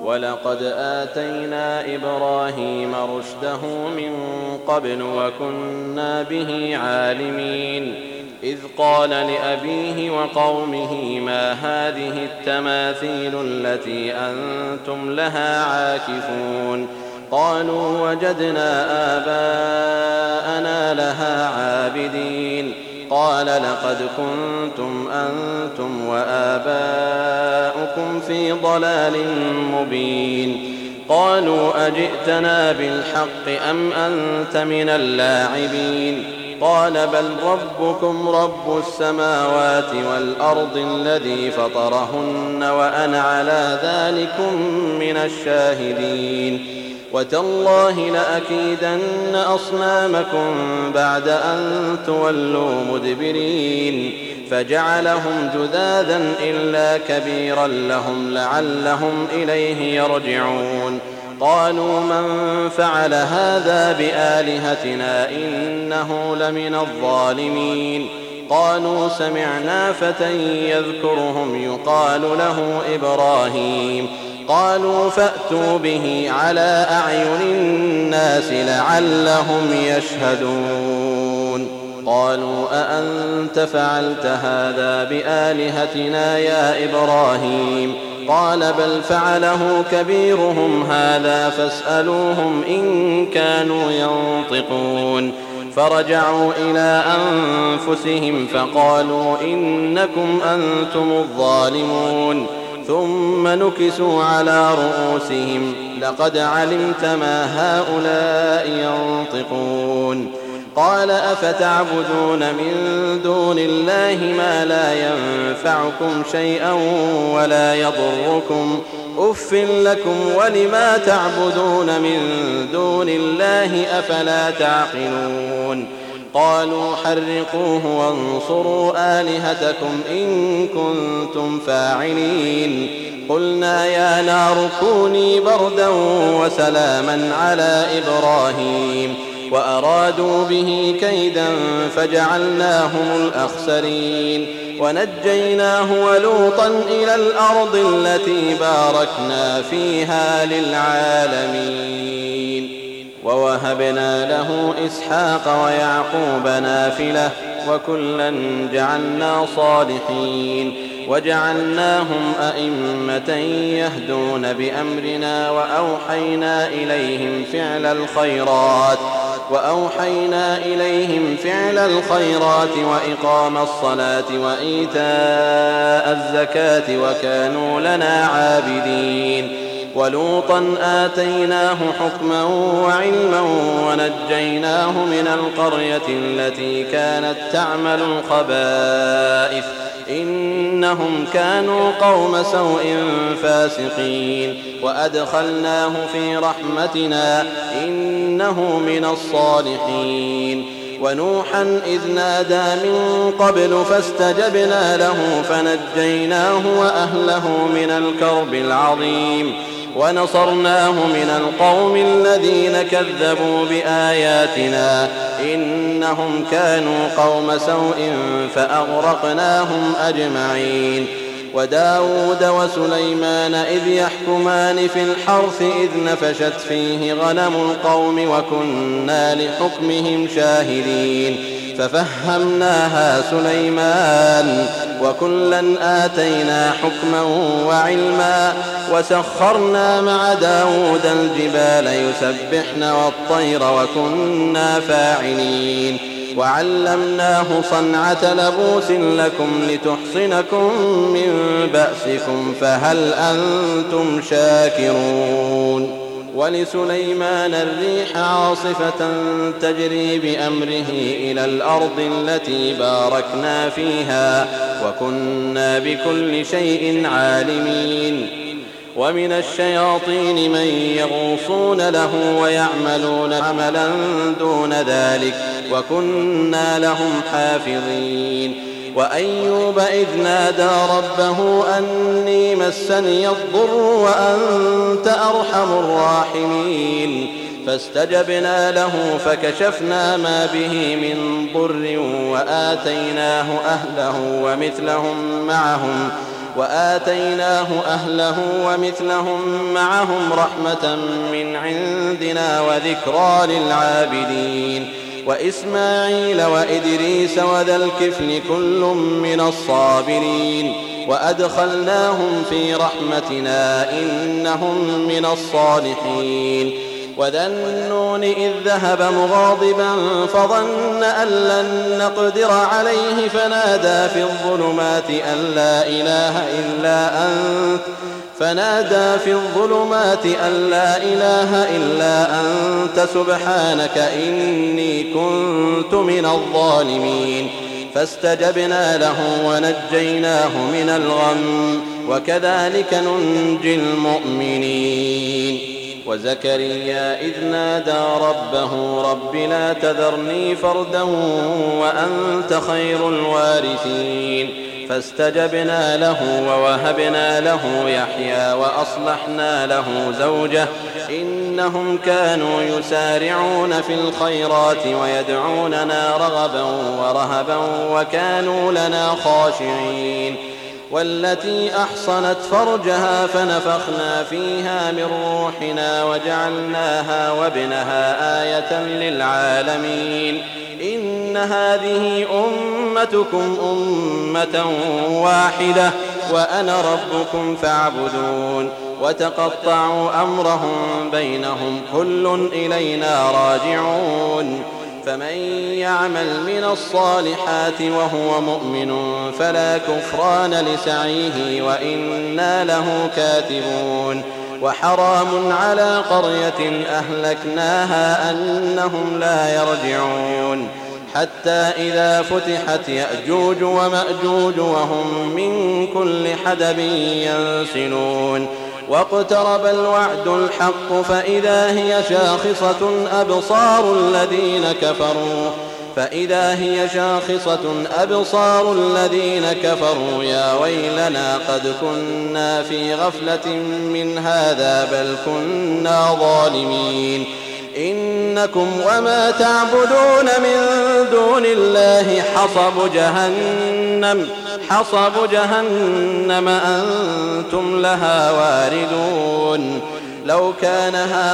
ولقد آتينا إبراهيم رشده من قبل وكنا به عالمين إذ قال لأبيه وقومه ما هذه التماثيل التي أنتم لها عاكفون قالوا وجدنا آباءنا لها عابدين قال لقد كنتم أنتم وآباؤكم في ضلال مبين قالوا أجئتنا بالحق أم أنت من اللاعبين قال بل ربكم رب السماوات والأرض الذي فطرهن وأنا على ذلكم من الشاهدين وتالله لأكيدن أصنامكم بعد أن تولوا مدبرين فجعلهم جذاذا إلا كبيرا لهم لعلهم إليه يرجعون قالوا من فعل هذا بآلهتنا إنه لمن الظالمين قالوا سمعنا فتى يذكرهم يقال له إبراهيم قالوا فأتوا به على أعين الناس لعلهم يشهدون قالوا أأنت فعلت هذا بآلهتنا يا إبراهيم قال بل فعله كبيرهم هذا فاسألوهم إن كانوا ينطقون فرجعوا إلى أنفسهم فقالوا إنكم أنتم الظالمون ثم نكسوا على رؤوسهم لقد علمت ما هؤلاء ينطقون قال أفتعبدون من دون الله ما لا ينفعكم شيئا ولا يضركم أف لكم ولما تعبدون من دون الله أفلا تعقلون قالوا حرقوه وانصروا آلهتكم إن كنتم فاعلين قلنا يا نار كوني بردا وسلاما على إبراهيم وأرادوا به كيدا فجعلناهم الأخسرين ونجيناه ولوطا إلى الأرض التي باركنا فيها للعالمين ووهبنا له إسحاق ويعقوب نافلة وكلا جعلنا صالحين وجعلناهم أئمة يهدون بأمرنا وأوحينا إليهم فعل الخيرات وإقام الصلاة وإيتاء الزكاة وكانوا لنا عابدين ولوطا آتيناه حكما وعلما ونجيناه من القرية التي كانت تعمل الخبائث إنهم كانوا قوم سوء فاسقين وأدخلناه في رحمتنا إنه من الصالحين ونوحا إذ نادى من قبل فاستجبنا له فنجيناه وأهله من الكرب العظيم ونصرناه من القوم الذين كذبوا بآياتنا إنهم كانوا قوم سوء فأغرقناهم أجمعين وداود وسليمان إذ يحكمان في الحرث إذ نفشت فيه غنم القوم وكنا لحكمهم شاهدين ففهمناها سليمان وكلا آتينا حكما وعلما وسخرنا مع داود الجبال يسبحن والطير وكنا فاعلين وعلمناه صنعة لبوس لكم لتحصنكم من بأسكم فهل أنتم شاكرون ولسليمان الريح عاصفة تجري بأمره إلى الأرض التي باركنا فيها وكنا بكل شيء عالمين ومن الشياطين من يغوصون له ويعملون عملا دون ذلك وكنا لهم حافظين وأيوب إذ نادى ربه أني مسني الضر وأنت أرحم الراحمين فاستجبنا له فكشفنا ما به من ضر وآتيناه أهله ومثلهم معهم وآتيناه أهله ومثلهم معهم رحمة من عندنا وذكرى للعابدين وإسماعيل وإدريس وذا الكفل كل من الصابرين وأدخلناهم في رحمتنا إنهم من الصالحين وذا النون إذ ذهب مغاضبا فظن أن لن نقدر عليه فنادى في الظلمات أن لا إله إلا أنت سبحانك إني كنت من الظالمين فاستجبنا له ونجيناه من الغم وكذلك ننجي المؤمنين وزكريا إذ نادى ربه رب لا تذرني فردا وأنت خير الوارثين فاستجبنا له ووهبنا له يحيى وأصلحنا له زوجه إنهم كانوا يسارعون في الخيرات ويدعوننا رغبا ورهبا وكانوا لنا خاشعين والتي أحصنت فرجها فنفخنا فيها من روحنا وجعلناها وابنها آية للعالمين إن هذه أمتكم أمة واحدة وأنا ربكم فاعبدون وتقطعوا أمرهم بينهم كل إلينا راجعون فمن يعمل من الصالحات وهو مؤمن فلا كفران لسعيه وإنا له كاتبون وحرام على قرية أهلكناها أنهم لا يرجعون حتى إذا فتحت يأجوج ومأجوج وهم من كل حدب ينسلون واقترب الوعد الحق فإذا هي شاخصة أبصار الذين كفروا يا ويلنا قد كنا في غفلة من هذا بل كنا ظالمين إنكم وما تعبدون من دون الله حصب جهنم أنتم لها واردون لو كان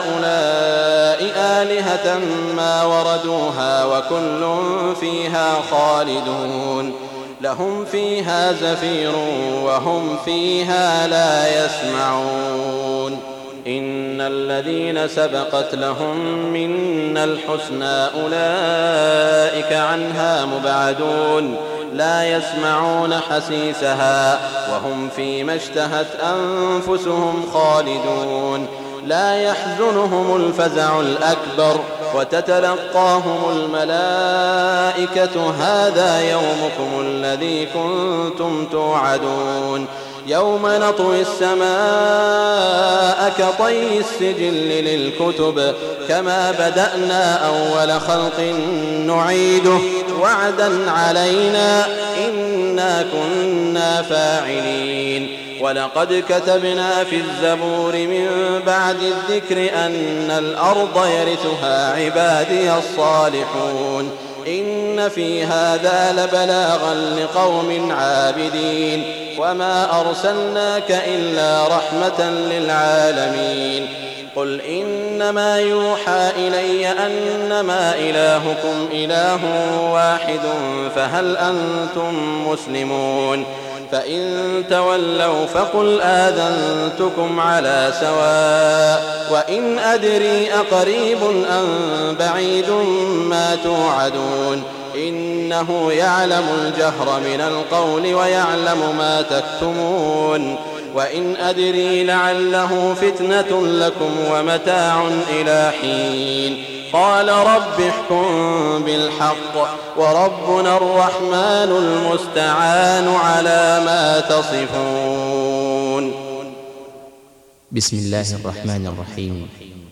هؤلاء آلهة ما وردوها وكل فيها خالدون لهم فيها زفير وهم فيها لا يسمعون إن الذين سبقت لهم منا الحسنى أولئك عنها مبعدون لا يسمعون حسيسها وهم فيما اشتهت أنفسهم خالدون لا يحزنهم الفزع الأكبر وتتلقاهم الملائكة هذا يومكم الذي كنتم توعدون يوم نطوي السماء كطي السجل للكتب كما بدأنا أول خلق نعيده وعدا علينا إنا كنا فاعلين ولقد كتبنا في الزبور من بعد الذكر أن الأرض يرثها عبادي الصالحون إن في هذا لبلاغا لقوم عابدين وما أرسلناك إلا رحمة للعالمين قل إنما يوحى إلي أنما إلهكم إله واحد فهل أنتم مسلمون فإن تولوا فقل آذنتكم على سواء وإن أدري أقريب أم بعيد ما توعدون إنه يعلم الجهر من القول ويعلم ما تكتمون وإن أدري لعله فتنة لكم ومتاع إلى حين قال رب احكم بالحق وربنا الرحمن المستعان على ما تصفون. بسم الله الرحمن الرحيم.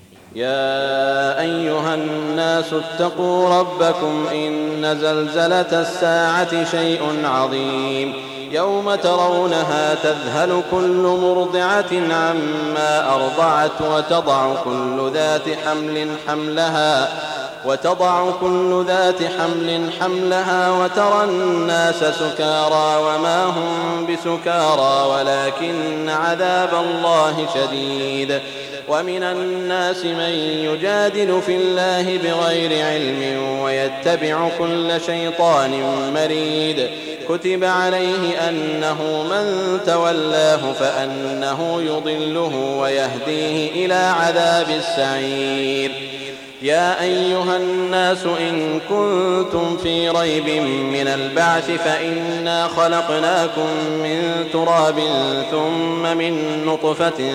يا أيها الناس اتقوا ربكم إن زلزلة الساعة شيء عظيم يوم ترونها تذهل كل مرضعة عما أرضعت وتضع كل ذات حمل حملها وتضع كل ذات حمل حملها وترى الناس سكارى وما هم بسكارى ولكن عذاب الله شديد. ومن الناس من يجادل في الله بغير علم ويتبع كل شيطان مريد. كتب عليه أنه من تولاه فأنه يضله ويهديه إلى عذاب السعير. يا أيها الناس إن كنتم في ريب من البعث فإنا خلقناكم من تراب ثم من نطفة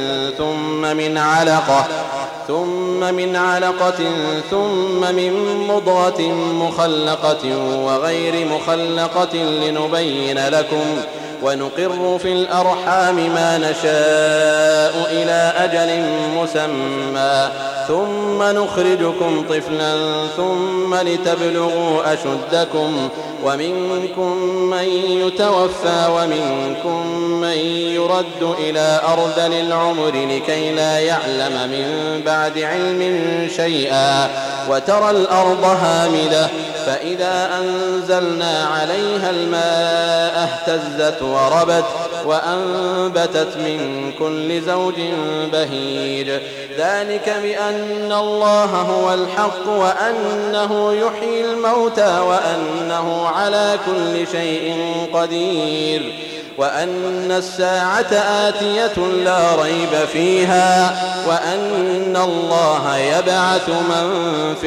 ثم من علقة ثم من مضغة مخلقة وغير مخلقة لنبين لكم ونقر في الأرحام ما نشاء إلى أجل مسمى ثم نخرجكم طفلا ثم لتبلغوا أشدكم ومنكم من يتوفى ومنكم من يرد إلى أرذل العمر لكي لا يعلم من بعد علم شيئا. وترى الأرض هامدة فإذا أنزلنا عليها الماء اهتزت وربت وأنبتت من كل زوج بهيج. ذلك بأن الله هو الحق وأنه يحيي الموتى وأنه على كل شيء قدير وأن الساعة آتية لا ريب فيها وأن الله يبعث من في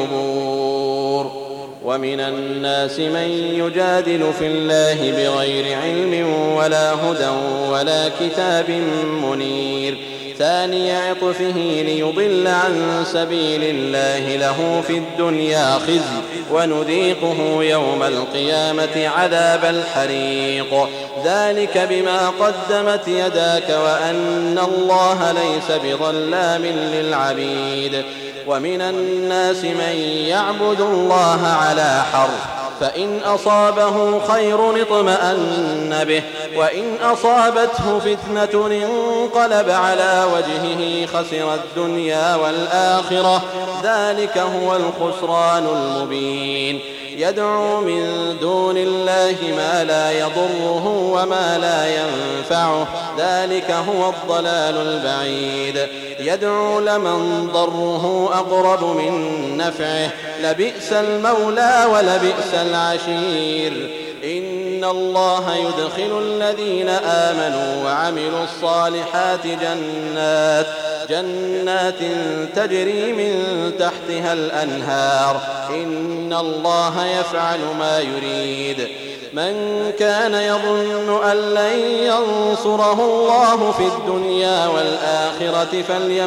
القبور. ومن الناس من يجادل في الله بغير علم ولا هدى ولا كتاب منير. ثاني عطفه ليضل عن سبيل الله له في الدنيا خزي ونذيقه يوم القيامة عذاب الحريق. ذلك بما قدمت يداك وأن الله ليس بظلام للعبيد. ومن الناس من يعبد الله على حرف فإن أصابه خير اطمأن به وإن أصابته فتنة انقلب على وجهه خسر الدنيا والآخرة ذلك هو الخسران المبين. يدعو من دون الله ما لا يضره وما لا ينفعه ذلك هو الضلال البعيد. يدعو لمن ضره أقرب من نفعه لبئس المولى ولبئس العشير. إن الله يدخل الذين آمنوا وعملوا الصالحات جنات تجري من تحتها الأنهار إن الله يفعل ما يريد. من كان يظن أن لن ينصره الله في الدنيا والآخرة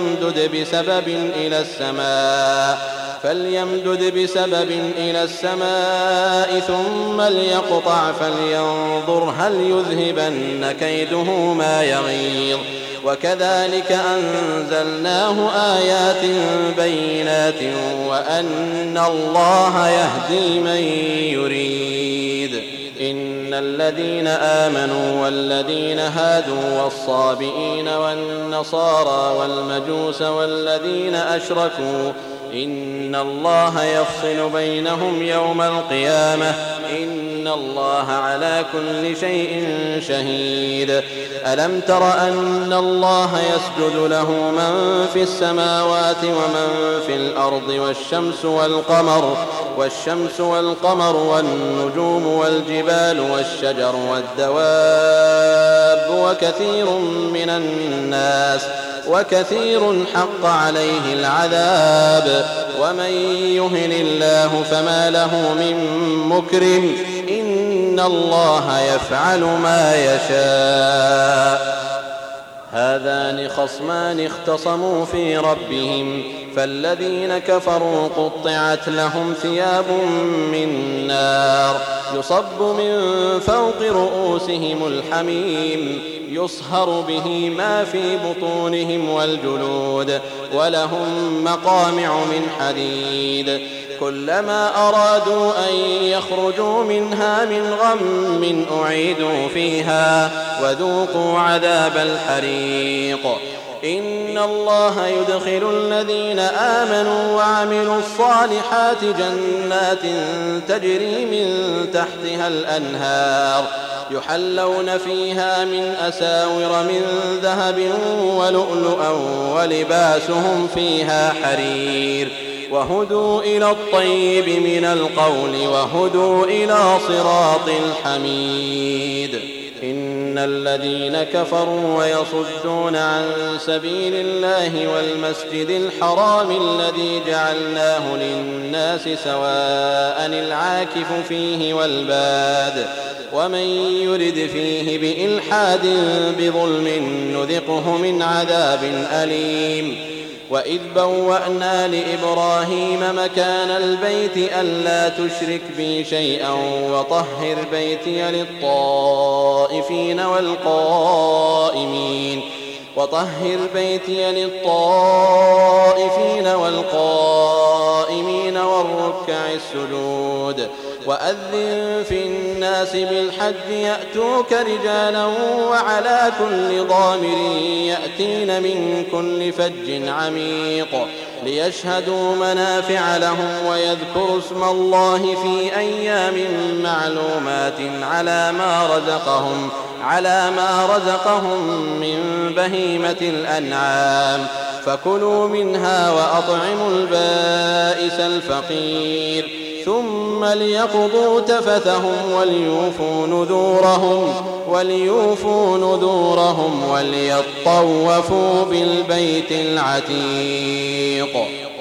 فليمدد بسبب إلى السماء ثم ليقطع فلينظر هل يذهبن كيده ما يغيظ. وكذلك أنزلناه آيات بينات وأن الله يهدي من يريد. إن الذين آمنوا والذين هادوا والصابئين والنصارى والمجوس والذين أشركوا إن الله يفصل بينهم يوم القيامة إن الله على كل شيء شهيد. ألم تر أن الله يسجد له من في السماوات ومن في الأرض والشمس والقمر والنجوم والجبال والشجر والدواب وكثير حق عليه العذاب. ومن يهن الله فما له من مكرم إن الله يفعل ما يشاء. هذان خصمان اختصموا في ربهم فالذين كفروا قطعت لهم ثياب من نار يصب من فوق رؤوسهم الحميم يصهر به ما في بطونهم والجلود ولهم مقامع من حديد. كلما أرادوا أن يخرجوا منها من غم أعيدوا فيها وذوقوا عذاب الحريق. إن الله يدخل الذين آمنوا وعملوا الصالحات جنات تجري من تحتها الأنهار يحلون فيها من أساور من ذهب ولؤلؤا ولباسهم فيها حرير وهدوا إلى الطيب من القول وهدوا إلى صراط الحميد. إن الذين كفروا ويصدون عن سبيل الله والمسجد الحرام الذي جعلناه للناس سواء العاكف فيه والباد ومن يرد فيه بإلحاد بظلم نذقه من عذاب أليم. وإذ بوأنا لإبراهيم مكان البيت ألا تشرك بي شيئا وطهر بيتي للطائفين والقائمين والركع السجود. وأذن في الناس بالحج يأتوك رجالا وعلى كل ضامر يأتين من كل فج عميق ليشهدوا منافع لهم ويذكروا اسم الله في أيام معلومات على ما رزقهم من بهيمة الأنعام فكلوا منها وأطعموا البائس الفقير ثم ليقضوا تفثهم وليوفوا نذورهم وليطوفوا بالبيت العتيق.